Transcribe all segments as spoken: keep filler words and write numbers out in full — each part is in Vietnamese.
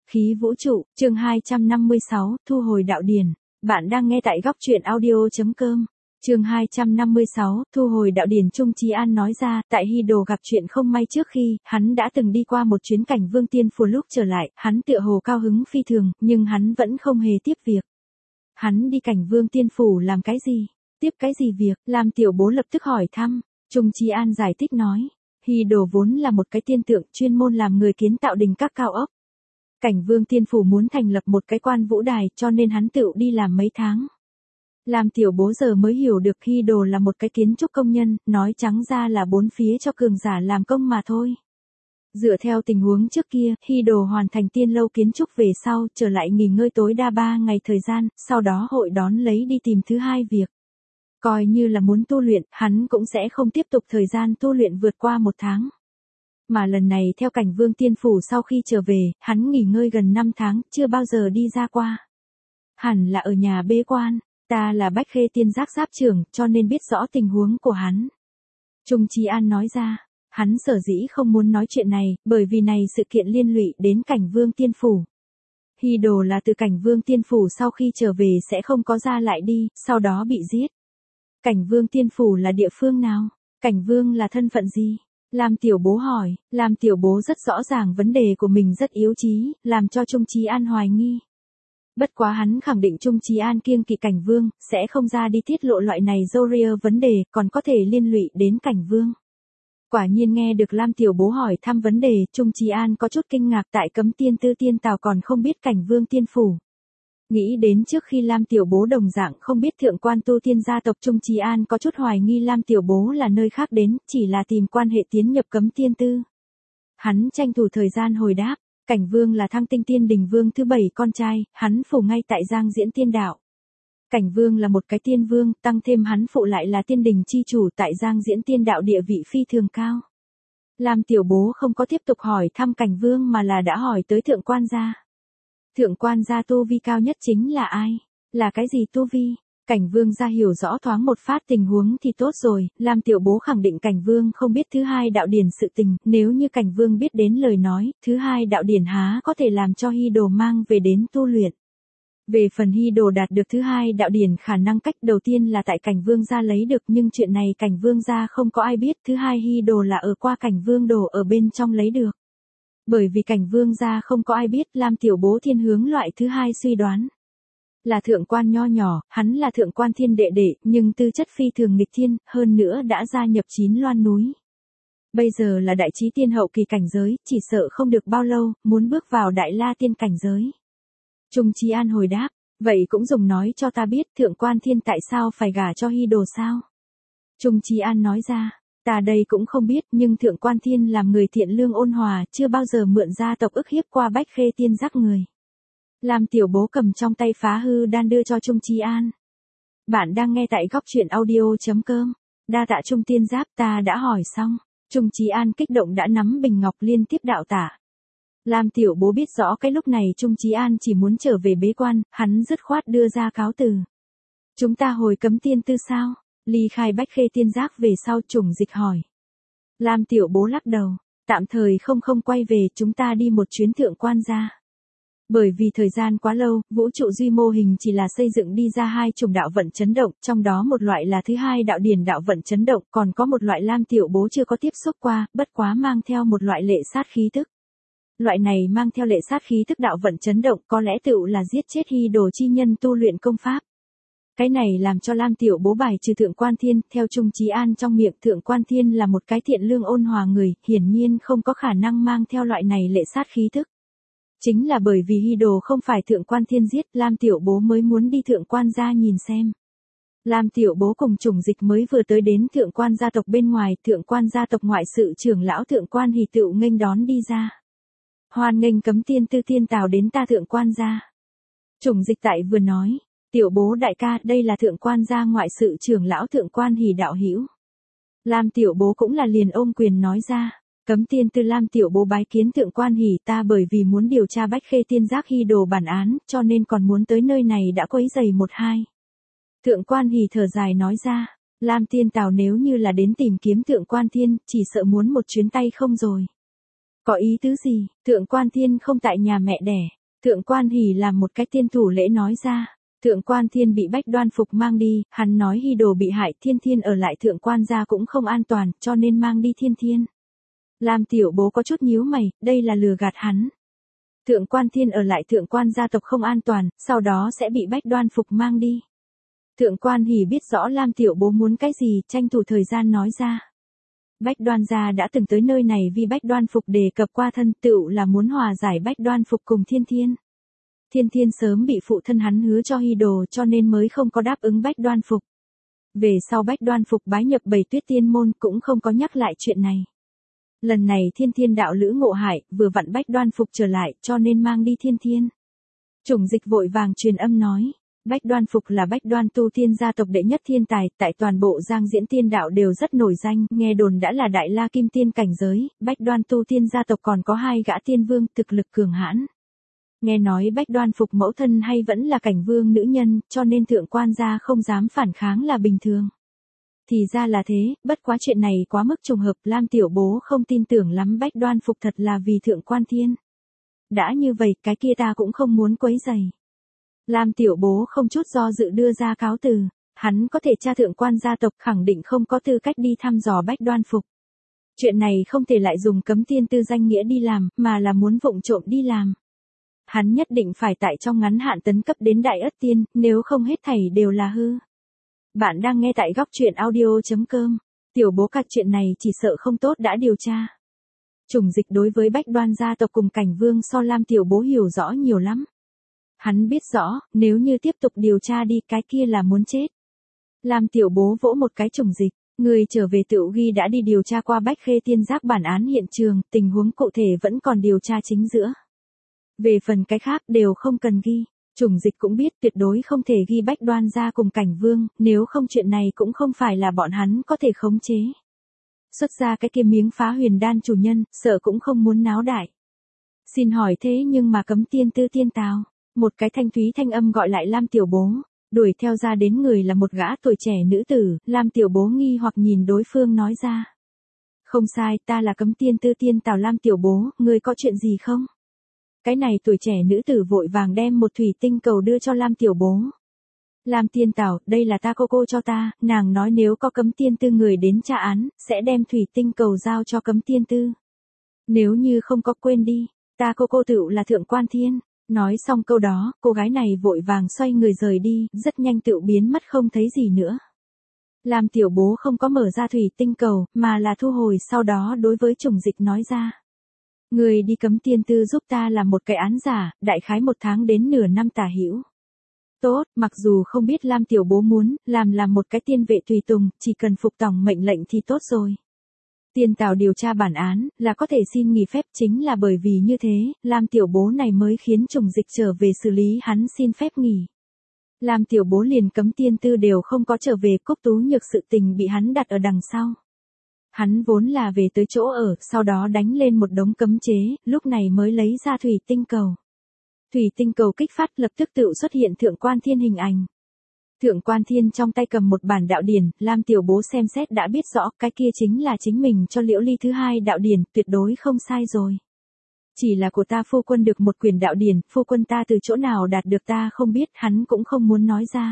Khí vũ trụ, chương hai trăm năm mươi sáu, thu hồi đạo điển. Bạn đang nghe tại góc truyện audio chấm com. Chương hai trăm năm mươi sáu, thu hồi đạo điển. Trung Chí An nói ra, tại Hy Đồ gặp chuyện không may trước khi, hắn đã từng đi qua một chuyến cảnh Vương Tiên Phủ, lúc trở lại, hắn tựa hồ cao hứng phi thường, nhưng hắn vẫn không hề tiếp việc. Hắn đi cảnh Vương Tiên Phủ làm cái gì? Tiếp cái gì việc? Lam Tiểu Bố lập tức hỏi thăm. Trung Chí An giải thích nói, Hy Đồ vốn là một cái tiên tượng chuyên môn làm người kiến tạo đình các cao ốc. Cảnh Vương Tiên Phủ muốn thành lập một cái quan vũ đài, cho nên hắn tự đi làm mấy tháng. Lam Tiểu Bố giờ mới hiểu được Hy Đồ là một cái kiến trúc công nhân, nói trắng ra là bốn phía cho cường giả làm công mà thôi. Dựa theo tình huống trước kia, Hy Đồ hoàn thành tiên lâu kiến trúc về sau, trở lại nghỉ ngơi tối đa ba ngày thời gian, sau đó hội đón lấy đi tìm thứ hai việc. Coi như là muốn tu luyện, hắn cũng sẽ không tiếp tục thời gian tu luyện vượt qua một tháng. Mà lần này theo cảnh Vương Tiên Phủ sau khi trở về, hắn nghỉ ngơi gần năm tháng, chưa bao giờ đi ra qua. Hẳn là ở nhà bế quan, ta là Bách Khê Tiên Giác Giáp trưởng, cho nên biết rõ tình huống của hắn. Trung Chí An nói ra, hắn sở dĩ không muốn nói chuyện này, bởi vì này sự kiện liên lụy đến cảnh Vương Tiên Phủ. Hy Đồ là từ cảnh Vương Tiên Phủ sau khi trở về sẽ không có ra lại đi, sau đó bị giết. Cảnh Vương Tiên Phủ là địa phương nào? Cảnh Vương là thân phận gì? Lam Tiểu Bố hỏi, Lam Tiểu Bố rất rõ ràng vấn đề của mình rất yếu trí, làm cho Trung Chí An hoài nghi. Bất quá hắn khẳng định Trung Chí An kiêng kỵ cảnh Vương, sẽ không ra đi tiết lộ loại này Zoria vấn đề, còn có thể liên lụy đến cảnh Vương. Quả nhiên nghe được Lam Tiểu Bố hỏi thăm vấn đề, Trung Chí An có chút kinh ngạc, tại Cấm Tiên Tư Tiên Tào còn không biết cảnh Vương Tiên Phủ. Nghĩ đến trước khi Lam Tiểu Bố đồng dạng không biết thượng quan tu tiên gia tộc, Trung Chí An có chút hoài nghi Lam Tiểu Bố là nơi khác đến, chỉ là tìm quan hệ tiến nhập Cấm Tiên Tư. Hắn tranh thủ thời gian hồi đáp, cảnh Vương là Thăng Tinh Tiên Đình Vương thứ bảy con trai, hắn phủ ngay tại Giang Diễn Tiên Đạo. Cảnh Vương là một cái tiên vương, tăng thêm hắn phụ lại là tiên đình chi chủ, tại Giang Diễn Tiên Đạo địa vị phi thường cao. Lam Tiểu Bố không có tiếp tục hỏi thăm cảnh Vương mà là đã hỏi tới thượng quan gia. Thượng quan gia tu vi cao nhất chính là ai? Là cái gì tu vi? Cảnh Vương gia hiểu rõ thoáng một phát tình huống thì tốt rồi, Lam Tiểu Bố khẳng định cảnh Vương không biết thứ hai đạo điển sự tình, nếu như cảnh Vương biết đến lời nói, thứ hai đạo điển há có thể làm cho Hy Đồ mang về đến tu luyện. Về phần Hy Đồ đạt được thứ hai đạo điển khả năng cách đầu tiên là tại cảnh Vương gia lấy được, nhưng chuyện này cảnh Vương gia không có ai biết, thứ hai Hy Đồ là ở qua cảnh Vương Đồ ở bên trong lấy được. Bởi vì cảnh Vương gia không có ai biết, Lam Tiểu Bố thiên hướng loại thứ hai suy đoán. Là thượng quan nho nhỏ, hắn là thượng quan thiên đệ đệ, nhưng tư chất phi thường nghịch thiên, hơn nữa đã gia nhập Chín Loan núi. Bây giờ là đại trí tiên hậu kỳ cảnh giới, chỉ sợ không được bao lâu, muốn bước vào đại la tiên cảnh giới. Trung Chí An hồi đáp, vậy cũng dùng nói cho ta biết thượng quan thiên tại sao phải gả cho Hy Đồ sao? Trung Chí An nói ra, ta đây cũng không biết, nhưng thượng quan thiên làm người thiện lương ôn hòa, chưa bao giờ mượn gia tộc ức hiếp qua Bách Khê Tiên Giác người. Lam Tiểu Bố cầm trong tay phá hư đan đưa cho Trung Chí An. Bạn đang nghe tại góc truyện audio chấm com. Đa tạ Trung Tiên Giáp, ta đã hỏi xong. Trung Chí An kích động đã nắm bình ngọc liên tiếp đạo tả. Lam Tiểu Bố biết rõ cái lúc này Trung Chí An chỉ muốn trở về bế quan, hắn dứt khoát đưa ra cáo từ. Chúng ta hồi Cấm Tiên Tư sao? Ly khai Bách Khê Tiên Giác về sau, Trùng Dịch hỏi. Lam Tiểu Bố lắc đầu, tạm thời không không quay về, chúng ta đi một chuyến thượng quan gia. Bởi vì thời gian quá lâu, vũ trụ duy mô hình chỉ là xây dựng đi ra hai chủng đạo vận chấn động, trong đó một loại là thứ hai đạo điển đạo vận chấn động, còn có một loại Lam Tiểu Bố chưa có tiếp xúc qua, bất quá mang theo một loại lệ sát khí tức. Loại này mang theo lệ sát khí tức đạo vận chấn động có lẽ tựu là giết chết Hy Đồ chi nhân tu luyện công pháp. Cái này làm cho Lam Tiểu Bố bài trừ thượng quan thiên, theo Trung Chí An trong miệng thượng quan thiên là một cái thiện lương ôn hòa người, hiển nhiên không có khả năng mang theo loại này lệ sát khí tức. Chính là bởi vì Hy Đồ không phải thượng quan thiên giết, Lam Tiểu Bố mới muốn đi thượng quan gia nhìn xem. Lam Tiểu Bố cùng Trùng Dịch mới vừa tới đến thượng quan gia tộc bên ngoài, thượng quan gia tộc ngoại sự trưởng lão thượng quan Hỷ tựu nghênh đón đi ra. Hoan nghênh Cấm Tiên Tư Tiên Tào đến ta thượng quan gia. Trùng Dịch tại vừa nói, Tiểu Bố đại ca, đây là thượng quan gia ngoại sự trưởng lão thượng quan Hỷ đạo hữu. Lam Tiểu Bố cũng là liền ôm quyền nói ra. Cấm Tiên Tư Lam Tiểu Bố bái kiến thượng quan Hỷ, ta bởi vì muốn điều tra Bách Khê Tiên Giác Hy Đồ bản án, cho nên còn muốn tới nơi này đã quấy rầy một hai. Thượng quan Hỷ thở dài nói ra, Lam Tiên Tào nếu như là đến tìm kiếm thượng quan thiên, chỉ sợ muốn một chuyến tay không rồi. Có ý tứ gì? Thượng quan thiên không tại nhà mẹ đẻ. Thượng Quan Hỷ làm một cái tiên thủ lễ nói ra. Thượng Quan Thiên bị Bách Đoan Phục mang đi, hắn nói Hy Đồ bị hại, Thiên Thiên ở lại Thượng Quan gia cũng không an toàn, cho nên mang đi Thiên Thiên. Lam Tiểu Bố có chút nhíu mày, đây là lừa gạt hắn. Thượng Quan Thiên ở lại Thượng Quan gia tộc không an toàn, sau đó sẽ bị Bách Đoan Phục mang đi. Thượng Quan Hỷ biết rõ Lam Tiểu Bố muốn cái gì, tranh thủ thời gian nói ra. Bách Đoan gia đã từng tới nơi này vì Bách Đoan Phục đề cập qua thân, tựu là muốn hòa giải Bách Đoan Phục cùng Thiên Thiên. Thiên Thiên sớm bị phụ thân hắn hứa cho Hy Đồ cho nên mới không có đáp ứng Bách Đoan Phục. Về sau Bách Đoan Phục bái nhập Bầy Tuyết Tiên môn cũng không có nhắc lại chuyện này. Lần này Thiên Thiên đạo lữ ngộ hại, vừa vặn Bách Đoan Phục trở lại cho nên mang đi Thiên Thiên. Chủng Dịch vội vàng truyền âm nói, Bách Đoan Phục là Bách Đoan tu tiên gia tộc đệ nhất thiên tài, tại toàn bộ Giang Diễn tiên đạo đều rất nổi danh, nghe đồn đã là đại la kim tiên cảnh giới, Bách Đoan tu tiên gia tộc còn có hai gã tiên vương thực lực cường hãn. Nghe nói Bách Đoan Phục mẫu thân hay vẫn là cảnh vương nữ nhân, cho nên Thượng Quan gia không dám phản kháng là bình thường. Thì ra là thế, bất quá chuyện này quá mức trùng hợp, Lam Tiểu Bố không tin tưởng lắm Bách Đoan Phục thật là vì Thượng Quan Thiên. Đã như vậy, cái kia ta cũng không muốn quấy rầy. Lam Tiểu Bố không chút do dự đưa ra cáo từ, hắn có thể tra Thượng Quan gia tộc khẳng định không có tư cách đi thăm dò Bách Đoan Phục. Chuyện này không thể lại dùng cấm tiên tư danh nghĩa đi làm, mà là muốn vụng trộm đi làm. Hắn nhất định phải tại trong ngắn hạn tấn cấp đến Đại Ất Tiên, nếu không hết thảy đều là hư. Bạn đang nghe tại góc truyện audio chấm com. Tiểu Bố các chuyện này chỉ sợ không tốt đã điều tra. Chủng Dịch đối với Bách Đoan gia tộc cùng cảnh vương so Lam Tiểu Bố hiểu rõ nhiều lắm. Hắn biết rõ, nếu như tiếp tục điều tra đi cái kia là muốn chết. Lam Tiểu Bố vỗ một cái Chủng Dịch, người trở về tựu ghi đã đi điều tra qua Bách Khê Tiên Giác bản án hiện trường, tình huống cụ thể vẫn còn điều tra chính giữa. Về phần cái khác đều không cần ghi, Chủng Dịch cũng biết tuyệt đối không thể ghi Bách Đoan gia cùng cảnh vương, nếu không chuyện này cũng không phải là bọn hắn có thể khống chế. Xuất ra cái kia miếng phá huyền đan chủ nhân, sợ cũng không muốn náo đại. Xin hỏi thế nhưng mà cấm tiên tư tiên tào, một cái thanh thúy thanh âm gọi lại Lam Tiểu Bố, đuổi theo ra đến người là một gã tuổi trẻ nữ tử, Lam Tiểu Bố nghi hoặc nhìn đối phương nói ra. Không sai, ta là cấm tiên tư tiên tào Lam Tiểu Bố, ngươi có chuyện gì không? Cái này tuổi trẻ nữ tử vội vàng đem một thủy tinh cầu đưa cho Lam Tiểu Bố. Lam tiên tào, đây là ta cô cô cho ta, nàng nói nếu có cấm tiên tư người đến tra án, sẽ đem thủy tinh cầu giao cho cấm tiên tư. Nếu như không có quên đi, ta cô cô tựu là Thượng Quan Thiên. Nói xong câu đó, cô gái này vội vàng xoay người rời đi, rất nhanh tựu biến mất không thấy gì nữa. Lam Tiểu Bố không có mở ra thủy tinh cầu, mà là thu hồi sau đó đối với Chủng Dịch nói ra. Người đi cấm tiên tư giúp ta làm một cái án giả, đại khái một tháng đến nửa năm tả hữu. Tốt, mặc dù không biết Lam Tiểu Bố muốn, làm làm một cái tiên vệ tùy tùng, chỉ cần phục tòng mệnh lệnh thì tốt rồi. Tiên tào điều tra bản án, là có thể xin nghỉ phép chính là bởi vì như thế, Lam Tiểu Bố này mới khiến Chủng Dịch trở về xử lý hắn xin phép nghỉ. Lam Tiểu Bố liền cấm tiên tư đều không có trở về, Cúc Tú Nhược sự tình bị hắn đặt ở đằng sau. Hắn vốn là về tới chỗ ở, sau đó đánh lên một đống cấm chế, lúc này mới lấy ra thủy tinh cầu. Thủy tinh cầu kích phát lập tức tự xuất hiện Thượng Quan Thiên hình ảnh. Thượng Quan Thiên trong tay cầm một bản đạo điển, Lam Tiểu Bố xem xét đã biết rõ cái kia chính là chính mình cho Liễu Ly thứ hai đạo điển, tuyệt đối không sai rồi. Chỉ là của ta phu quân được một quyển đạo điển, phu quân ta từ chỗ nào đạt được ta không biết, hắn cũng không muốn nói ra.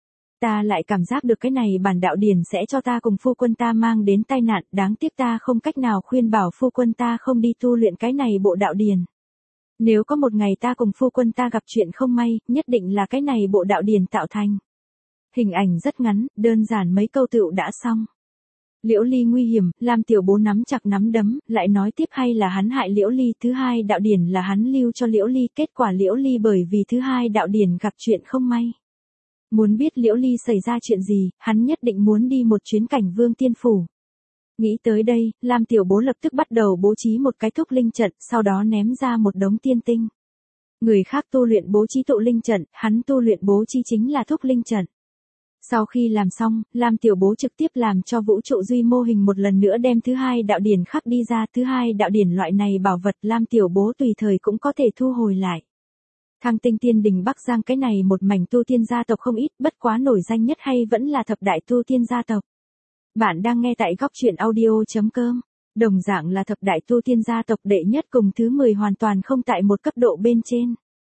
Ta lại cảm giác được cái này bản đạo điển sẽ cho ta cùng phu quân ta mang đến tai nạn, đáng tiếc ta không cách nào khuyên bảo phu quân ta không đi tu luyện cái này bộ đạo điển. Nếu có một ngày ta cùng phu quân ta gặp chuyện không may, nhất định là cái này bộ đạo điển tạo thành. Hình ảnh rất ngắn, đơn giản mấy câu tựu đã xong. Liễu Ly nguy hiểm, Lam Tiểu Bố nắm chặt nắm đấm, lại nói tiếp hay là hắn hại Liễu Ly, thứ hai đạo điển là hắn lưu cho Liễu Ly, kết quả Liễu Ly bởi vì thứ hai đạo điển gặp chuyện không may. Muốn biết Liễu Ly xảy ra chuyện gì, hắn nhất định muốn đi một chuyến cảnh vương tiên phủ. Nghĩ tới đây, Lam Tiểu Bố lập tức bắt đầu bố trí một cái thúc linh trận, sau đó ném ra một đống tiên tinh. Người khác tu luyện bố trí tụ linh trận, hắn tu luyện bố trí chính là thúc linh trận. Sau khi làm xong, Lam Tiểu Bố trực tiếp làm cho vũ trụ duy mô hình một lần nữa đem thứ hai đạo điển khắc đi ra, thứ hai đạo điển loại này bảo vật Lam Tiểu Bố tùy thời cũng có thể thu hồi lại. Thăng Tinh Tiên Đình Bắc Giang cái này một mảnh tu tiên gia tộc không ít, bất quá nổi danh nhất hay vẫn là thập đại tu tiên gia tộc. Bạn đang nghe tại góc truyện audio chấm com. Đồng dạng là thập đại tu tiên gia tộc đệ nhất cùng thứ mười hoàn toàn không tại một cấp độ bên trên.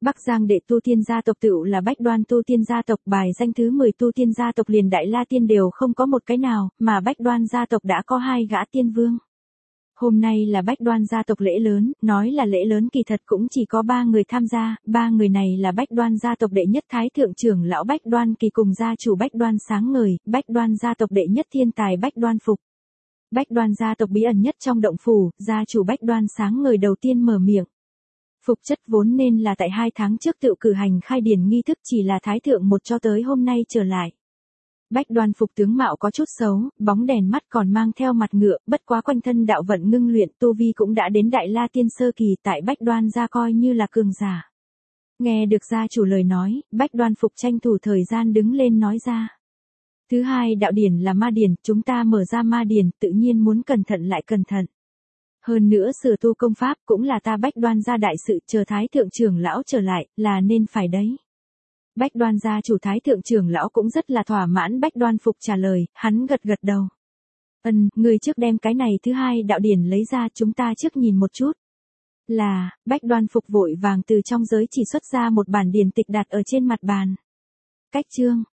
Bắc Giang đệ tu tiên gia tộc tựu là Bách Đoan tu tiên gia tộc, bài danh thứ mười tu tiên gia tộc liền Đại La Tiên đều không có một cái nào, mà Bách Đoan gia tộc đã có hai gã tiên vương. Hôm nay là Bách Đoan gia tộc lễ lớn, nói là lễ lớn kỳ thật cũng chỉ có ba người tham gia, ba người này là Bách Đoan gia tộc đệ nhất thái thượng trưởng lão Bách Đoan Kỳ cùng gia chủ Bách Đoan Sáng Ngời, Bách Đoan gia tộc đệ nhất thiên tài Bách Đoan Phục. Bách Đoan gia tộc bí ẩn nhất trong động phủ, gia chủ Bách Đoan Sáng Ngời đầu tiên mở miệng. Phục chất vốn nên là tại hai tháng trước tự cử hành khai điển nghi thức, chỉ là thái thượng một cho tới hôm nay trở lại. Bách Đoan Phục tướng mạo có chút xấu, bóng đèn mắt còn mang theo mặt ngựa, bất quá quanh thân đạo vận ngưng luyện, tu vi cũng đã đến Đại La Tiên sơ kỳ, tại Bách Đoan gia coi như là cường giả. Nghe được gia chủ lời nói, Bách Đoan Phục tranh thủ thời gian đứng lên nói ra. Thứ hai đạo điển là ma điển, chúng ta mở ra ma điển, tự nhiên muốn cẩn thận lại cẩn thận. Hơn nữa sửa tu công pháp cũng là ta Bách Đoan gia đại sự, chờ thái thượng trưởng lão trở lại, là nên phải đấy. Bách Đoan gia chủ thái thượng trưởng lão cũng rất là thỏa mãn Bách Đoan Phục trả lời, hắn gật gật đầu. Ừm, người trước đem cái này thứ hai đạo điển lấy ra, chúng ta trước nhìn một chút. Là, Bách Đoan Phục vội vàng từ trong giới chỉ xuất ra một bản điển tịch đặt ở trên mặt bàn. Cách chương,